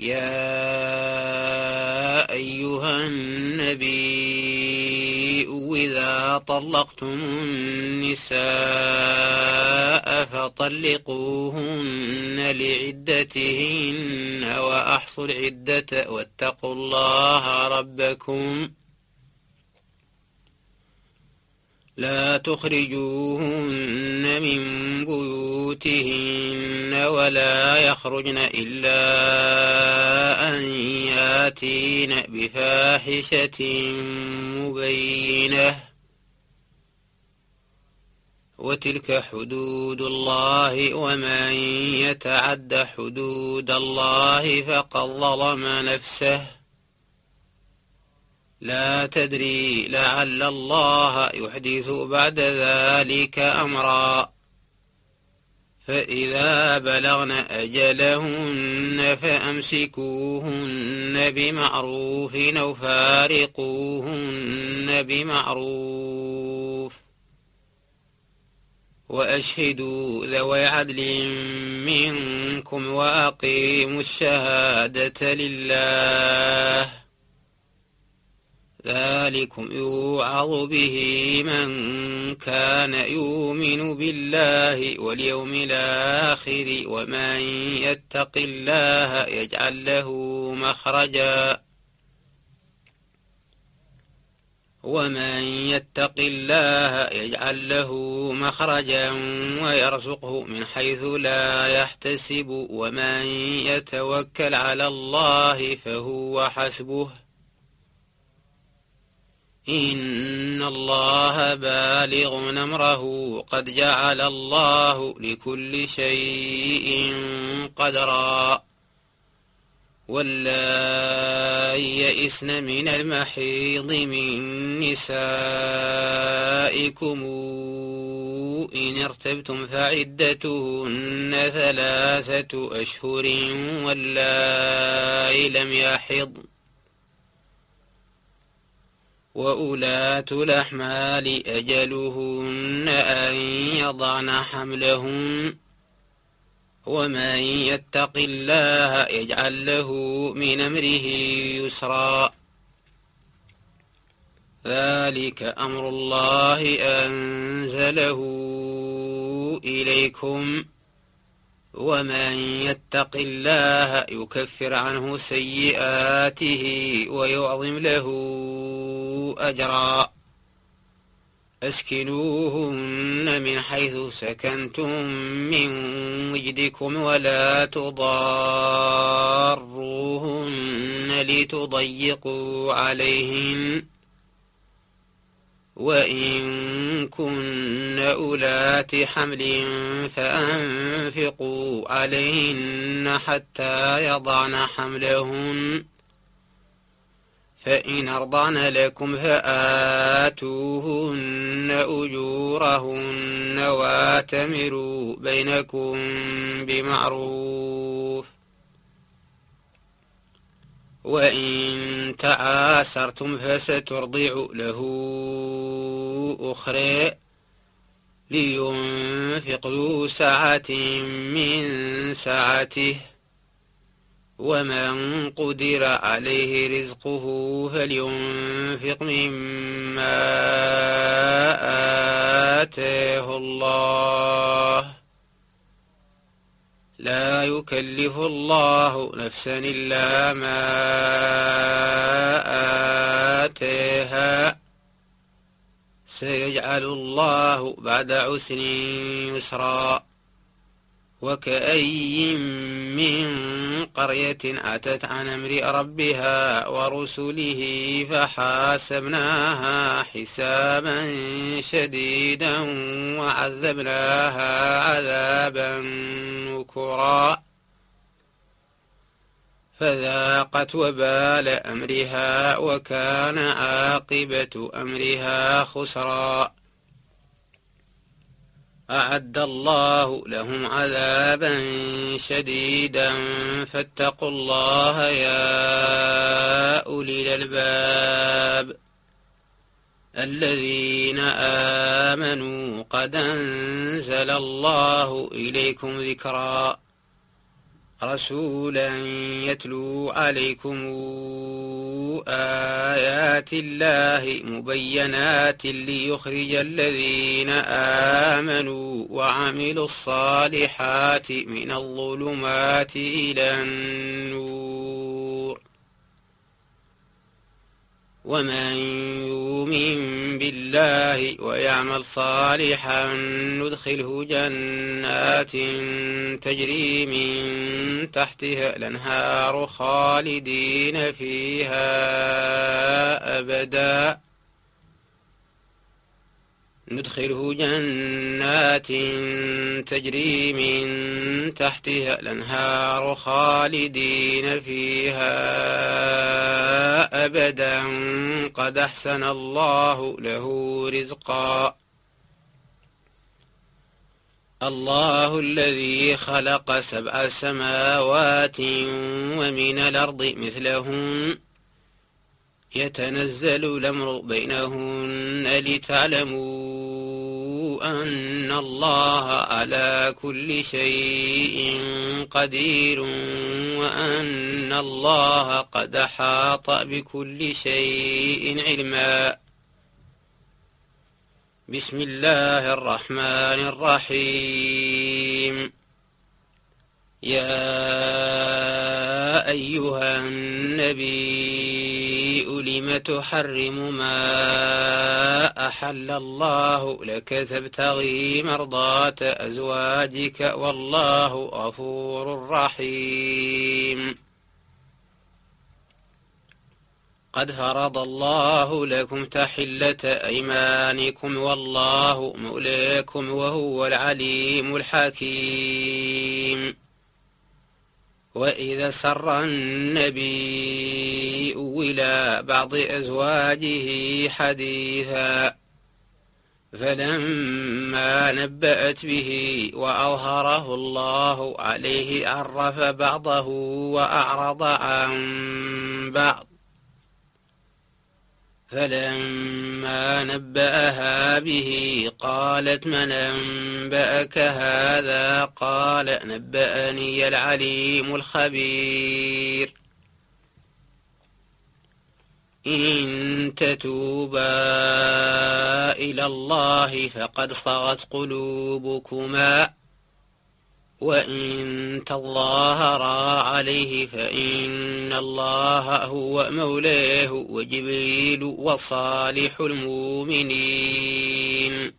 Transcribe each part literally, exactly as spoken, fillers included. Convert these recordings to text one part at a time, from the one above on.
يا أيها النبي إذا طلقتم النساء فطلقوهن لعدتهن وأحصوا العدة واتقوا الله ربكم لا تخرجوهن من بيوتهن ولا يخرجن إلا أن ياتين بفاحشة مبينة وتلك حدود الله ومن يتعد حدود الله فقد ظلم نفسه لا تدري لعل الله يحدث بعد ذلك أمرا فإذا بلغن أجلهن فأمسكوهن بمعروف أو فارقوهن بمعروف وأشهدوا ذوي عدل منكم وأقيموا الشهادة لله ذلكم يوعظ به من كان يؤمن بالله واليوم الآخر ومن يتق الله يجعل له مخرجا ومن يتق الله يجعل له مخرجا ويرزقه من حيث لا يحتسب ومن يتوكل على الله فهو حسبه إن الله بالغ أمره قد جعل الله لكل شيء قدرا واللائي يئسن من المحيض من نسائكم إن ارتبتم فعدتهن ثلاثة أشهر واللائي لم يحضن وأولاة الأحمال أجلهن أن يضعن حملهن ومن يتق الله يجعل له من أمره يسرا ذلك أمر الله أنزله إليكم ومن يتق الله يكفر عنه سيئاته ويعظم له أجرا أسكنوهن من حيث سكنتم من وجدكم ولا تضاروهن لتضيقوا عليهن وإن كن أولات حمل فأنفقوا عليهن حتى يضعن حملهن فإن أرضعن لكم فآتوهن أجورهن واتمروا بينكم بمعروف وإن تعاسرتم فسترضع له أخرى لينفق ذو سعة من سعته ومن قدر عليه رزقه فلينفق مما آتاه الله لا يكلف الله نفسا إلا ما آتاها سيجعل الله بعد عسر يسرا وكأي من قرية أتت عن أمر ربها ورسله فحاسبناها حسابا شديدا وعذبناها عذابا نكرا فذاقت وبال أمرها وكان عاقبة أمرها خسرا أعد الله لهم عذابا شديدا فاتقوا الله يا أولي الألباب الذين آمنوا قد أنزل الله إليكم ذكرا رسولا يتلو عليكم آيات الله مبينات ليخرج الذين آمنوا وعملوا الصالحات من الظلمات إلى النور ومن يؤمن بالله ويعمل صالحا ندخله جنات تجري من تحتها الأنهار خالدين فيها أبدا ندخله جنات تجري من تحتها الأنهار خالدين فيها أبدا قد أحسن الله له رزقا الله الذي خلق سبع سماوات ومن الأرض مثلهن يتنزل الأمر بينهن لتعلموا أن الله على كل شيء قدير وأن الله قد أحاط بكل شيء علما بسم الله الرحمن الرحيم يا أيها النبي لم تحرم ما أحل الله لك تبتغي مرضاة أزواجك والله غفور رحيم قد فرض الله لكم تحلة أيمانكم والله مولاكم وهو العليم الحكيم وإذا سر النبي إلى بعض أزواجه حديثا فلما نبأت به وأظهره الله عليه عرف بعضه وأعرض عن بعض فلما نبأها به قالت من أنبأك هذا قال نبأني العليم الخبير إن تتوبا إلى الله فقد صغت قلوبكما وإن تظاهرا عليه فإن الله هو مولاه وجبريل وصالح المؤمنين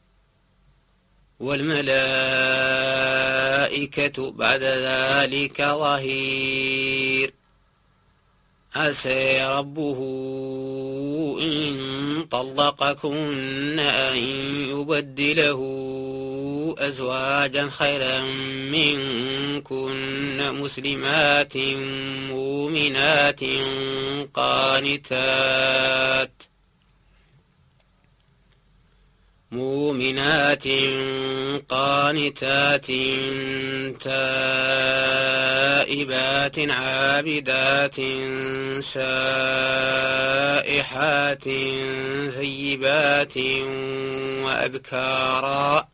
والملائكة بعد ذلك ظهير عسى ربه إن طلقكن أن يبدله أزواجا خيرا منكن مسلمات مؤمنات قانتات مؤمنات قانتات تائبات عابدات سائحات ثيبات وأبكارا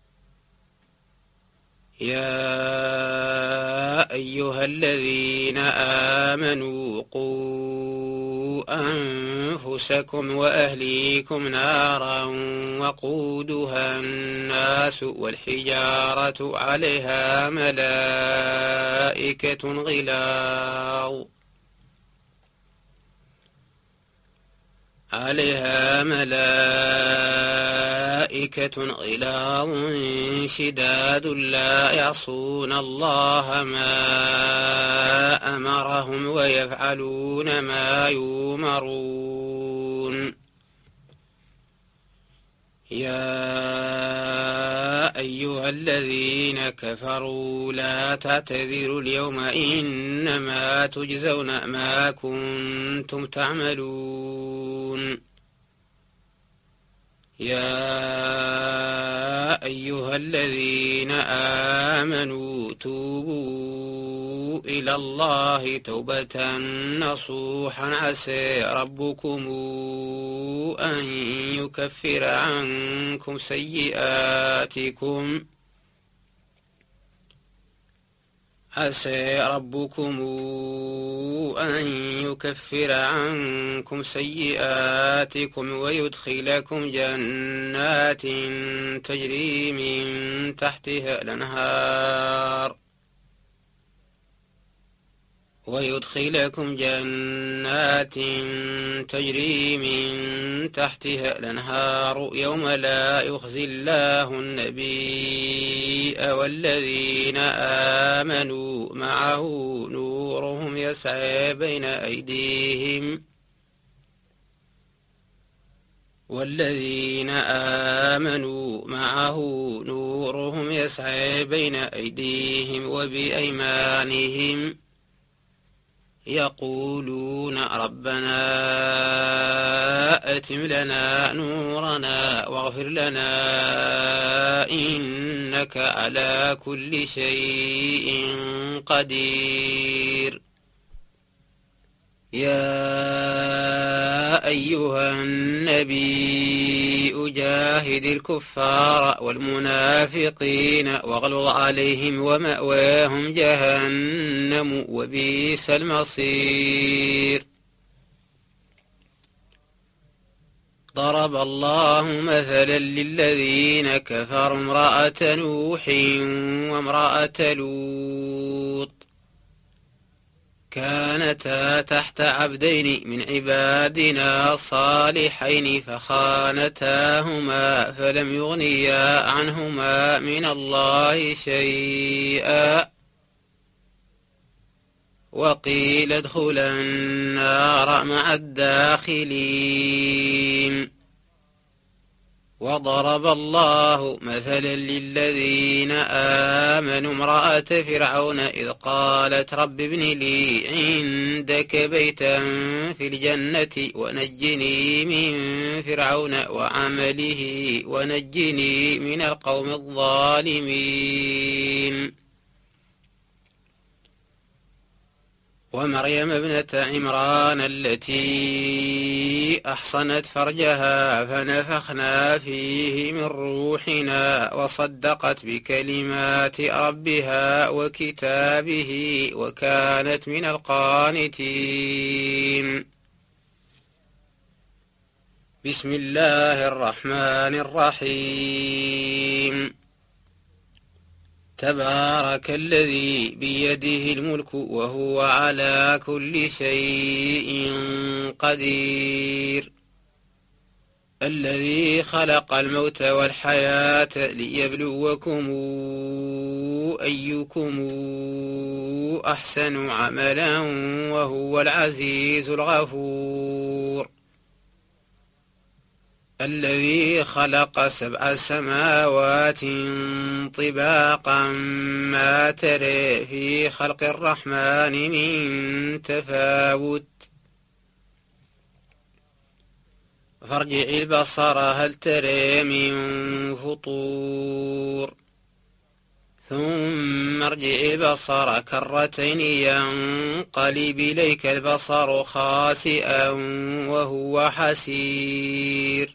يا أيها الذين آمنوا قوا أنفسكم وأهليكم نارا وقودها الناس والحجارة عليها ملائكة غلاظ عليها ملائكة غلاظ شداد لا يعصون الله ما أمرهم ويفعلون ما يؤمرون يا أيها الذين كفروا لا تعتذروا اليوم إنما تجزون ما كنتم تعملون يا أيها الذين آمنوا توبوا إلى الله توبة نصوحا عسى ربكم أن يكفر عنكم سيئاتكم عسى ربكم أن يكفر عنكم سيئاتكم ويدخلكم جنات تجري من تحتها الأنهار ويدخلكم جنات تجري من تحتها الأنهار يوم لا يخزي الله النبي والذين آمنوا معه نورهم يسعى بين أيديهم والذين آمنوا معه نورهم يسعى بين أيديهم وبأيمانهم يقولون ربنا أتم لنا نورنا واغفر لنا إنك على كل شيء قدير. يا أيها النبي جاهد الكفار والمنافقين واغلظ عليهم ومأواهم جهنم وبئس المصير. ضرب الله مثلا للذين كفروا امرأة نوح وامرأة لوط كانتا تحت عبدين من عبادنا صالحين فخانتاهما فلم يغنيا عنهما من الله شيئا وقيل ادخلا النار مع الداخلين. وضرب الله مثلا للذين آمنوا امرأة فرعون إذ قالت رب ابن لي عندك بيتا في الجنة ونجني من فرعون وعمله ونجني من القوم الظالمين. ومريم ابنة عمران التي أحصنت فرجها فنفخنا فيه من روحنا وصدقت بكلمات ربها وكتابه وكانت من القانتين. بسم الله الرحمن الرحيم. تبارك الذي بيده الملك وهو على كل شيء قدير. الذي خلق الموت والحياة ليبلوكم أيكم أحسن عملا وهو العزيز الغفور. الذي خلق سبع سماوات طباقا ما ترى في خلق الرحمن من تفاوت فارجع البصر هل ترى من فطور ثم ارجع البصر كرتين ينقلب إليك البصر خاسئا وهو حسير.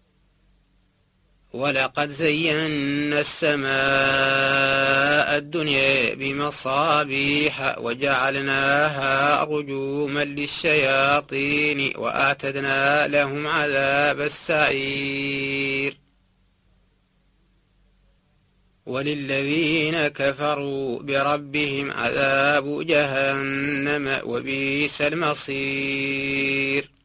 ولقد زينا السماء الدنيا بمصابيح وجعلناها رجوما للشياطين وأعتدنا لهم عذاب السعير. وللذين كفروا بربهم عذاب جهنم وبئس المصير.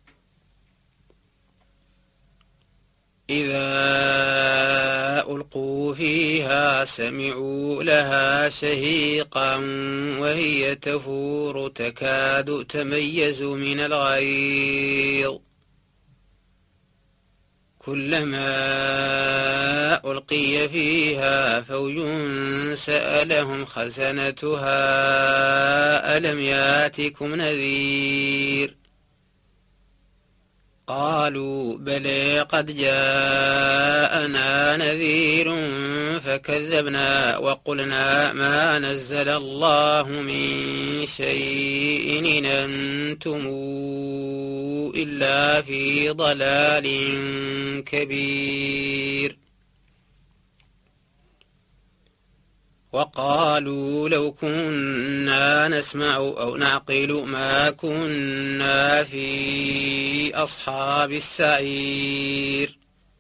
إذا ألقوا فيها سمعوا لها شهيقا وهي تفور تكاد تميز من الغيظ كلما ألقي فيها فوج سألهم خزنتها ألم ياتكم نذير قالوا بلى قد جاءنا نذير فكذبنا وقلنا ما نزل الله من شيء إن أنتم إلا في ضلال كبير. وقالوا لو كنا نسمع أو نعقل ما كنا في أصحاب السعير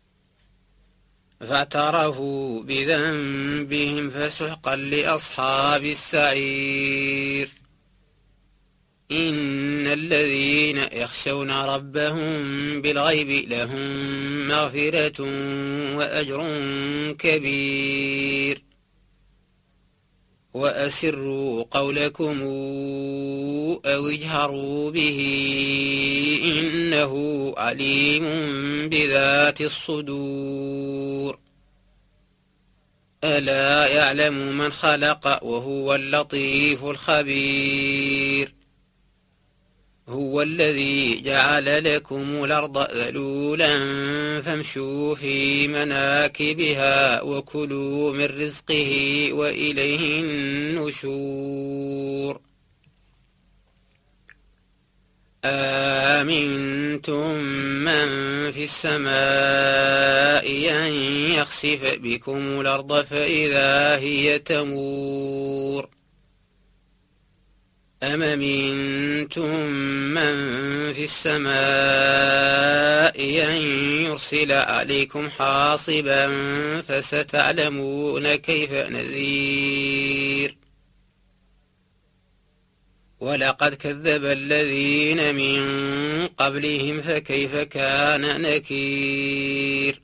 فاعترفوا بذنبهم فسحقا لأصحاب السعير إن الذين يخشون ربهم بالغيب لهم مغفرة وأجر كبير وأسروا قولكم أو اجهروا به إنه عليم بذات الصدور ألا يعلم من خلق وهو اللطيف الخبير هو الذي جعل لكم الأرض ذلولا فامشوا في مناكبها وكلوا من رزقه وإليه النشور آمنتم من في السماء أن يخسف بكم الأرض فإذا هي تمور أم أمنتم من في السماء أن يرسل عليكم حاصبا فستعلمون كيف نذير ولقد كذب الذين من قبلهم فكيف كان نكير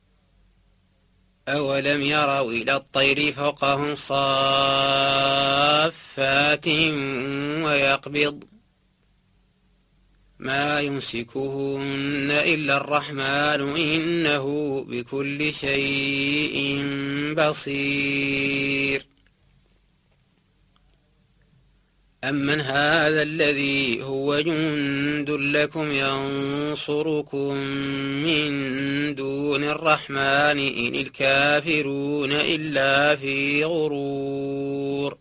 أولم يروا إلى الطير فوقهم صافات ويقبض ما يمسكهن إلا الرحمن إنه بكل شيء بصير أمن هذا الذي هو جند لكم ينصركم من دون الرحمن إن الكافرون إلا في غرور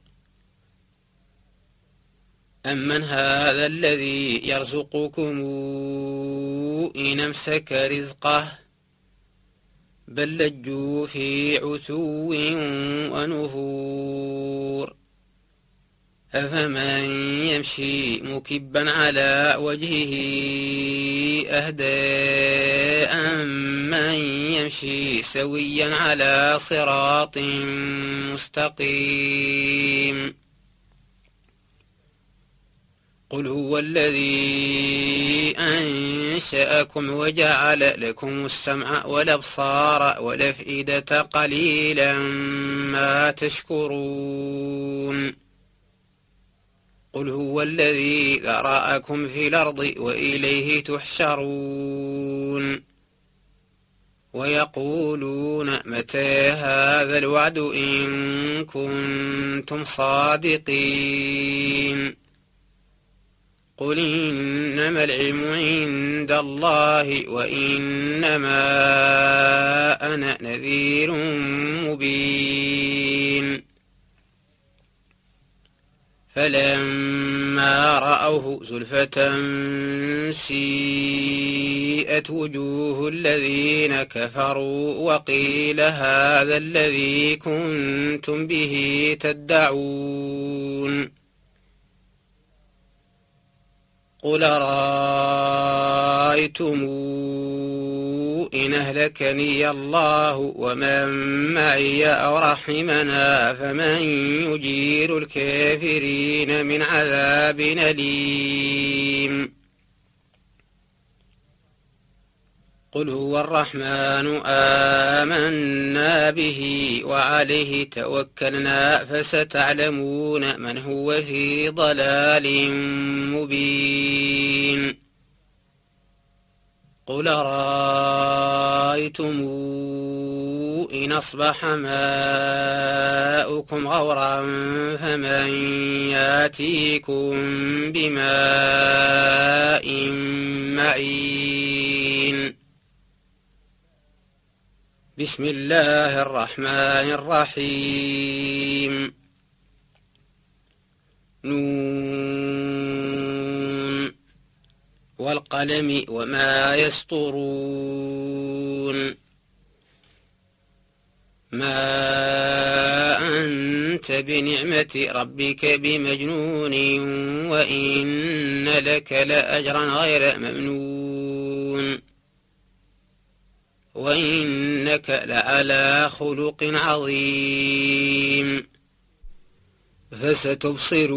أمن هذا الذي يرزقكم إن أمسك رزقه بل لجوا في عتو ونفور أفمن يمشي مكبا على وجهه أهدى أمن يمشي سويا على صراط مستقيم قل هو الذي أنشأكم وجعل لكم السمع والأبصار والأفئدة قليلا ما تشكرون قل هو الذي ذرأكم في الأرض وإليه تحشرون ويقولون متى هذا الوعد إن كنتم صادقين قل إنما العلم عند الله وإنما أنا نذير مبين فلما رأوه زلفة سيئت وجوه الذين كفروا وقيل هذا الذي كنتم به تدعون قل رأيتم إن أهلكني الله ومن معي أو رحمنا فمن يجير الكافرين من عذاب أليم قل هو الرحمن آمنا به وعليه توكلنا فستعلمون من هو في ضلال مبين قل رأيتم إن أصبح ماؤكم غورا فمن ياتيكم بماء معين بسم الله الرحمن الرحيم نون والقلم وما يسطرون ما أنت بنعمة ربك بمجنون وإن لك لأجرا غير ممنون وإنك لعلى خلق عظيم فستبصر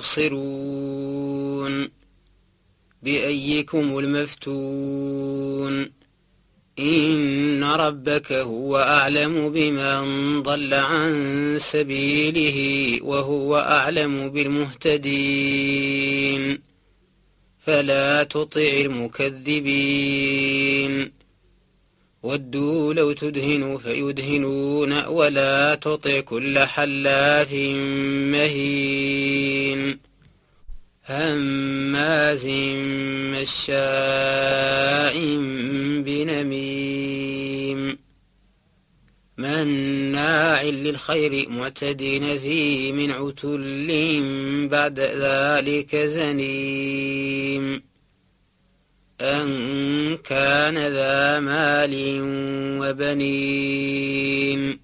ويبصرون بأيكم المفتون إن ربك هو أعلم بمن ضل عن سبيله وهو أعلم بالمهتدين فلا تطع المكذبين ودوا لو تدهن فيدهنون ولا تطع كل حلاف مهين هماز مشاء بنميم مناع للخير معتد نثيم عتل بعد ذلك زنيم أن كان ذا مال وبنين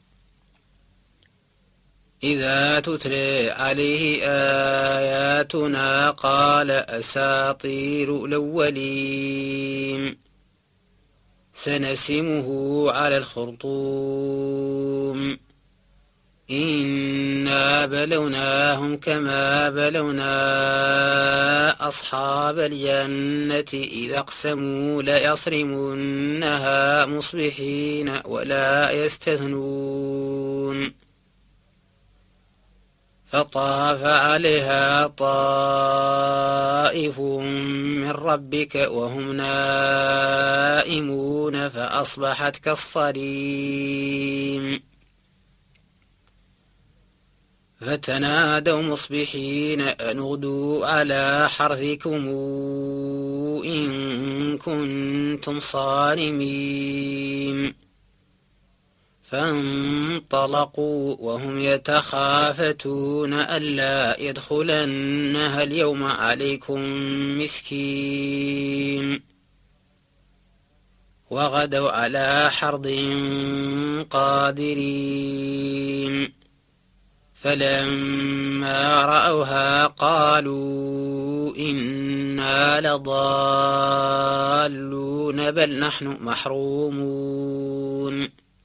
إذا تتلى عليه آياتنا قال أساطير الأولين سنسمه على الخرطوم إنا بلوناهم كما بلونا أصحاب الجنة إذا اقسموا ليصرمنها مصبحين ولا يستثنون فطاف عليها طائف من ربك وهم نائمون فأصبحت كالصريم فتنادوا مصبحين أن اغدوا على حرثكم إن كنتم صارمين فانطلقوا وهم يتخافتون ألا يدخلنها اليوم عليكم مسكين وغدوا على حرد قادرين فلما رأوها قالوا إنا لضالون بل نحن محرومون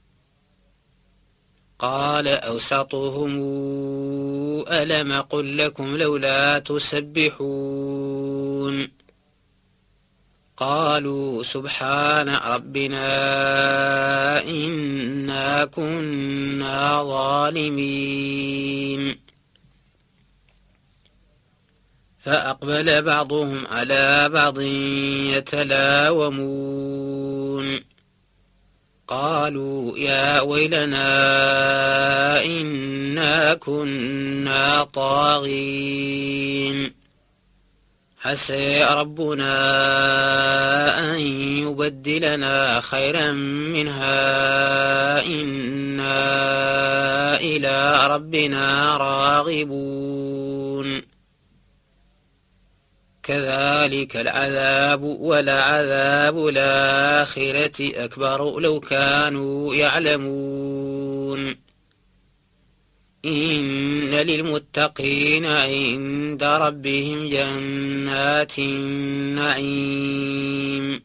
قال أوسطهم ألم قل لكم لولا تسبحون قالوا سبحان ربنا إنا كنا ظالمين فأقبل بعضهم على بعض يتلاومون قالوا يا ويلنا إنا كنا طاغين عسى ربنا أن يبدلنا خيرا منها إنا إلى ربنا راغبون كذلك العذاب ولعذاب الآخرة أكبر لو كانوا يعلمون إن للمتقين عند ربهم جنات النعيم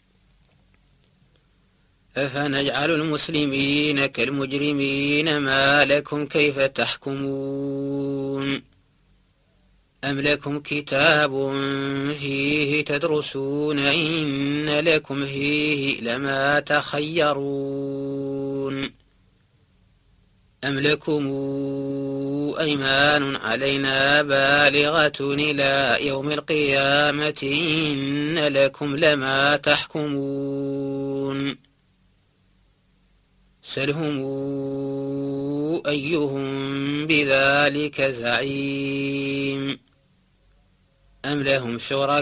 أفنجعل المسلمين كالمجرمين ما لكم كيف تحكمون أم لكم كتاب فيه تدرسون إن لكم فيه لما تخيرون أم لكم أيمان علينا بالغة إلى يوم القيامة إن لكم لما تحكمون سلهم أيهم بذلك زعيم أم لهم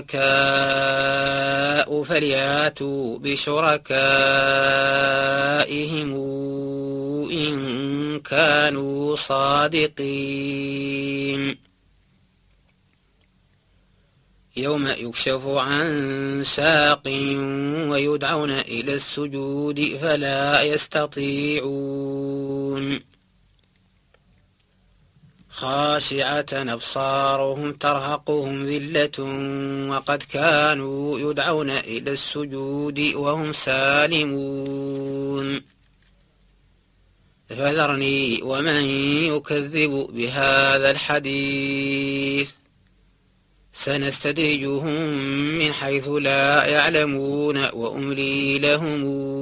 شركاء فلياتوا بشركائهم إن كانوا صادقين يوم يكشف عن ساق ويدعون إلى السجود فلا يستطيعون خاشعة أبصارهم ترهقهم ذلة وقد كانوا يدعون إلى السجود وهم سالمون فذرني ومن يكذب بهذا الحديث سنستدرجهم من حيث لا يعلمون وأملي لهم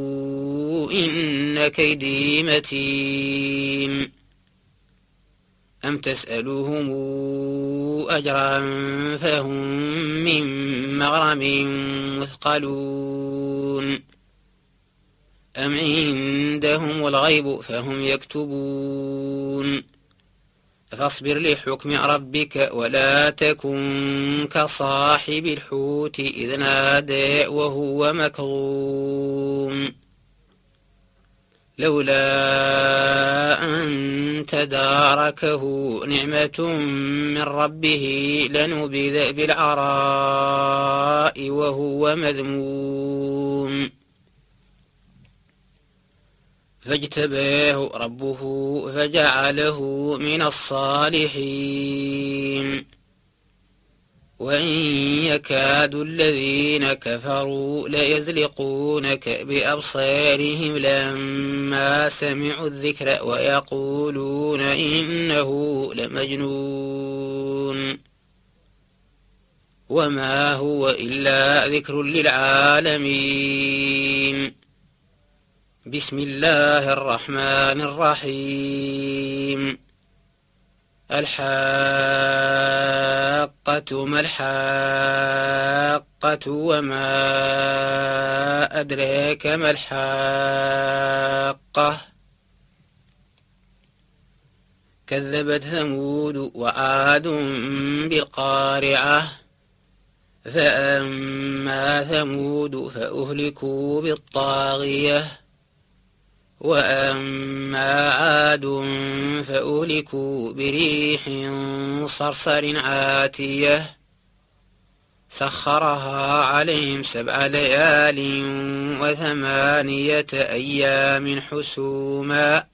إن كيدي متين أم تسألهم أجرا فهم من مغرم مثقلون أم عندهم الغيب فهم يكتبون فاصبر لحكم ربك ولا تكن كصاحب الحوت إذ نادى وهو مكظوم لولا أن تداركه نعمة من ربه لنبذ بالعراء وهو مذموم فاجتباه ربه فجعله من الصالحين وإن يكاد الذين كفروا ليزلقونك بأبصارهم لما سمعوا الذكر ويقولون إنه لمجنون وما هو إلا ذكر للعالمين بسم الله الرحمن الرحيم الحاقة ما الحاقة وما أدراك ما الحاقة كذبت ثمود وعاد بالقارعة فأما ثمود فأهلكوا بالطاغية وأما عاد فأهلكوا بريح صرصر عاتية سخرها عليهم سبع ليال وثمانية أيام حسوما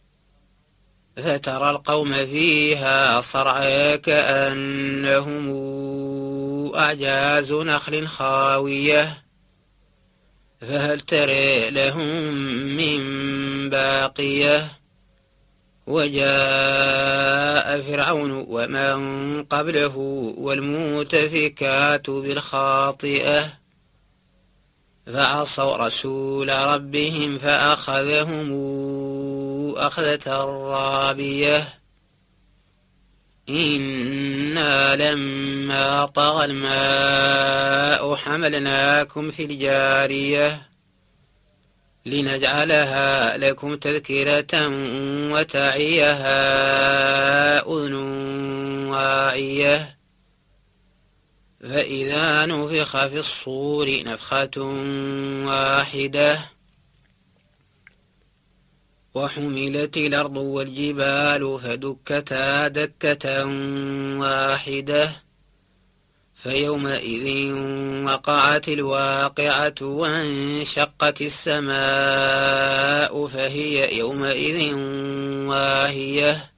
فترى القوم فيها صرعى كأنهم أعجاز نخل خاوية فهل ترى لهم من باقية وجاء فرعون ومن قبله والمؤتفكات بالخاطئة فعصوا رسول ربهم فأخذهم أخذة رابية إنا لما طغى الماء حملناكم في الجارية لنجعلها لكم تذكرة وتعيها أذن واعية فإذا نفخ في الصور نفخة واحدة وحملت الأرض والجبال فدكتا دكة واحدة فيومئذ وقعت الواقعة وانشقت السماء فهي يومئذ واهية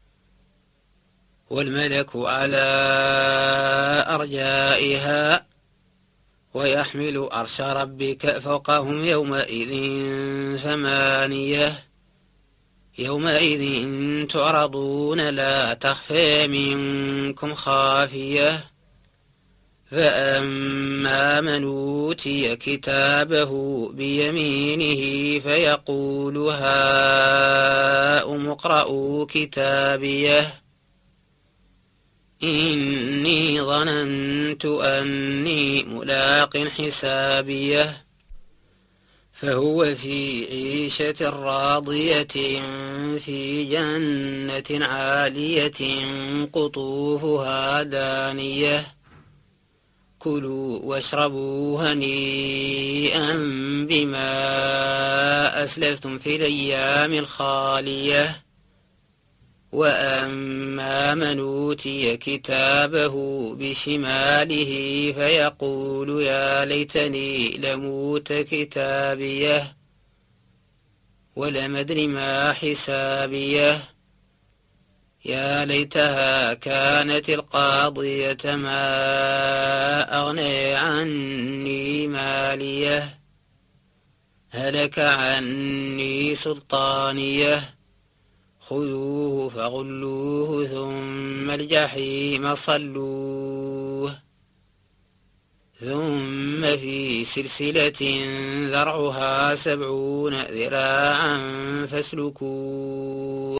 والملك على أرجائها ويحمل عرش ربك فوقهم يومئذ ثمانية يومئذ تعرضون لا تخفى منكم خافية فأما من أوتي كتابه بيمينه فيقول هاؤم اقرءوا كتابيه إني ظننت أني ملاق حسابيه فهو في عيشة راضية في جنة عالية قطوفها دانية كلوا واشربوا هنيئا بما أسلفتم في الأيام الخالية وأما من أوتي كتابه بشماله فيقول يا ليتني لموت كتابيه ولم أدر ما حسابيه يا ليتها كانت القاضية ما أغني عني ماليه هلك عني سلطانيه خذوه فغلوه ثم الجحيم صلوه ثم في سلسلة ذرعها سبعون ذراعا فاسلكوه